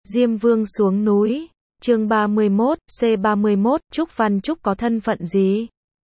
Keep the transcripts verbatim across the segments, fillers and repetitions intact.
Diêm Vương xuống núi, chương ba mươi mốt, C ba mươi mốt, Trúc Văn Trúc có thân phận gì?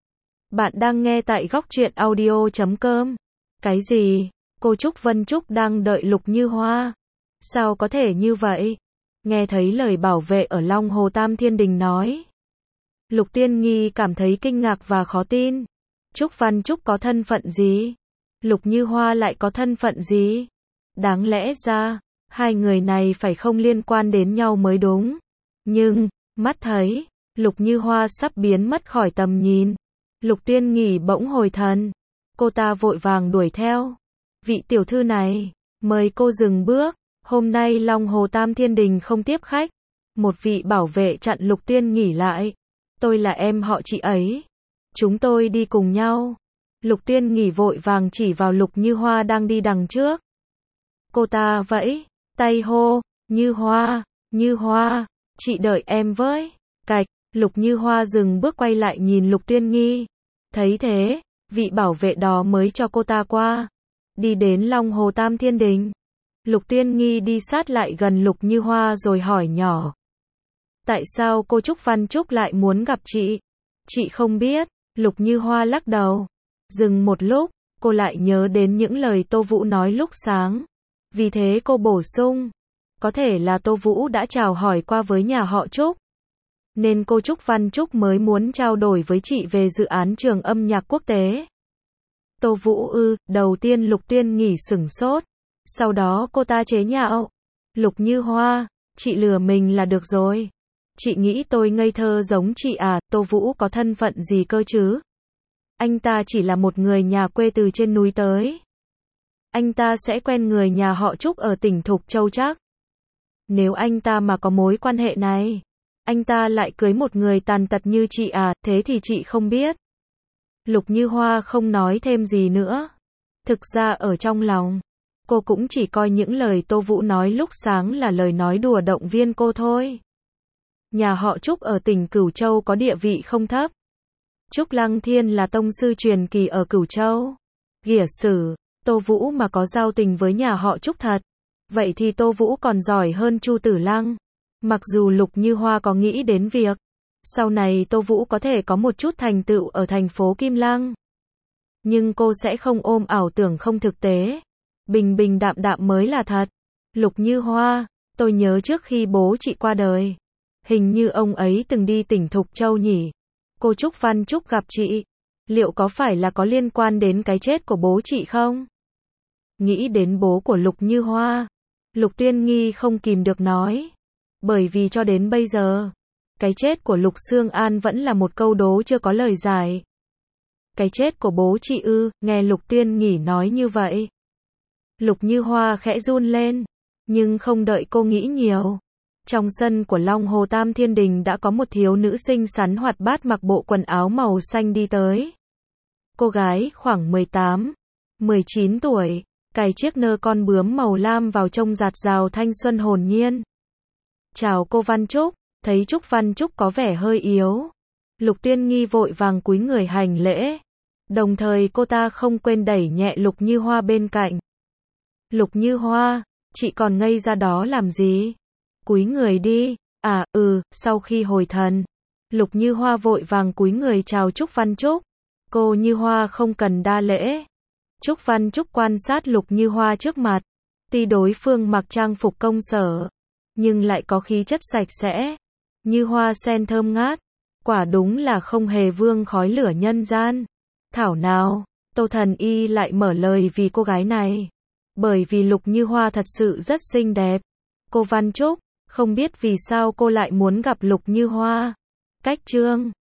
Bạn đang nghe tại góc truyện audio chấm com. Cái gì? Cô Trúc Vân Trúc đang đợi Lục Như Hoa? Sao có thể như vậy? Nghe thấy lời bảo vệ ở Long Hồ Tam Thiên Đình nói. Lục Tiên Nghi cảm thấy kinh ngạc và khó tin. Trúc Văn Trúc có thân phận gì? Lục Như Hoa lại có thân phận gì? Đáng lẽ ra, hai người này phải không liên quan đến nhau mới đúng. Nhưng, mắt thấy, Lục Như Hoa sắp biến mất khỏi tầm nhìn. Lục Tiên Nghi bỗng hồi thần. Cô ta vội vàng đuổi theo. Vị tiểu thư này, mời cô dừng bước. Hôm nay Long Hồ Tam Thiên Đình không tiếp khách. Một vị bảo vệ chặn Lục Tiên Nghi lại. Tôi là em họ chị ấy. Chúng tôi đi cùng nhau. Lục Tiên Nghi vội vàng chỉ vào Lục Như Hoa đang đi đằng trước. Cô ta vẫy tay hô, Như Hoa, Như Hoa, chị đợi em với. Cạch, Lục Như Hoa dừng bước quay lại nhìn Lục Tiên Nghi. Thấy thế, vị bảo vệ đó mới cho cô ta qua. Đi đến Long Hồ Tam Thiên Đình. Lục Tiên Nghi đi sát lại gần Lục Như Hoa rồi hỏi nhỏ. Tại sao cô Trúc Văn Trúc lại muốn gặp chị? Chị không biết. Lục Như Hoa lắc đầu. Dừng một lúc, cô lại nhớ đến những lời Tô Vũ nói lúc sáng. Vì thế cô bổ sung. Có thể là Tô Vũ đã chào hỏi qua với nhà họ Trúc. Nên cô Trúc Văn Trúc mới muốn trao đổi với chị về dự án trường âm nhạc quốc tế. Tô Vũ ư, đầu tiên Lục Tiên Nghi sửng sốt. Sau đó cô ta chế nhạo. Lục Như Hoa, chị lừa mình là được rồi. Chị nghĩ tôi ngây thơ giống chị à? Tô Vũ có thân phận gì cơ chứ? Anh ta chỉ là một người nhà quê từ trên núi tới. Anh ta sẽ quen người nhà họ Trúc ở tỉnh Thục Châu chắc. Nếu anh ta mà có mối quan hệ này, anh ta lại cưới một người tàn tật như chị à? Thế thì chị không biết. Lục Như Hoa không nói thêm gì nữa. Thực ra ở trong lòng, cô cũng chỉ coi những lời Tô Vũ nói lúc sáng là lời nói đùa động viên cô thôi. Nhà họ Trúc ở tỉnh Cửu Châu có địa vị không thấp. Trúc Lăng Thiên là tông sư truyền kỳ ở Cửu Châu. Ghỉa sử, Tô Vũ mà có giao tình với nhà họ Trúc thật. Vậy thì Tô Vũ còn giỏi hơn Chu Tử Lăng. Mặc dù Lục Như Hoa có nghĩ đến việc sau này Tô Vũ có thể có một chút thành tựu ở thành phố Kim Lăng. Nhưng cô sẽ không ôm ảo tưởng không thực tế. Bình bình đạm đạm mới là thật. Lục Như Hoa, tôi nhớ trước khi bố chị qua đời. Hình như ông ấy từng đi tỉnh Thục Châu nhỉ. Cô Trúc Văn Trúc gặp chị. Liệu có phải là có liên quan đến cái chết của bố chị không? Nghĩ đến bố của Lục Như Hoa, Lục Tiên Nghi không kìm được nói. Bởi vì cho đến bây giờ, cái chết của Lục Sương An vẫn là một câu đố chưa có lời giải. Cái chết của bố chị ư? Nghe Lục Tiên Nghi nói như vậy, Lục Như Hoa khẽ run lên. Nhưng không đợi cô nghĩ nhiều. Trong sân của Long Hồ Tam Thiên Đình đã có một thiếu nữ xinh xắn hoạt bát mặc bộ quần áo màu xanh đi tới. Cô gái khoảng mười tám, mười chín tuổi, cài chiếc nơ con bướm màu lam vào trông dạt dào thanh xuân hồn nhiên. Chào cô Văn Trúc, thấy Trúc Văn Trúc có vẻ hơi yếu. Lục Tiên Nghi vội vàng cúi người hành lễ. Đồng thời cô ta không quên đẩy nhẹ Lục Như Hoa bên cạnh. Lục Như Hoa, chị còn ngây ra đó làm gì? Cúi người đi. À, ừ, sau khi hồi thần, Lục Như Hoa vội vàng cúi người chào Trúc Văn Trúc. Cô Như Hoa không cần đa lễ. Trúc Văn Trúc quan sát Lục Như Hoa trước mặt. Tuy đối phương mặc trang phục công sở, nhưng lại có khí chất sạch sẽ. Như hoa sen thơm ngát. Quả đúng là không hề vương khói lửa nhân gian. Thảo nào, Tô Thần Y lại mở lời vì cô gái này. Bởi vì Lục Như Hoa thật sự rất xinh đẹp. Cô Văn Trúc, không biết vì sao cô lại muốn gặp Lục Như Hoa. Cách chương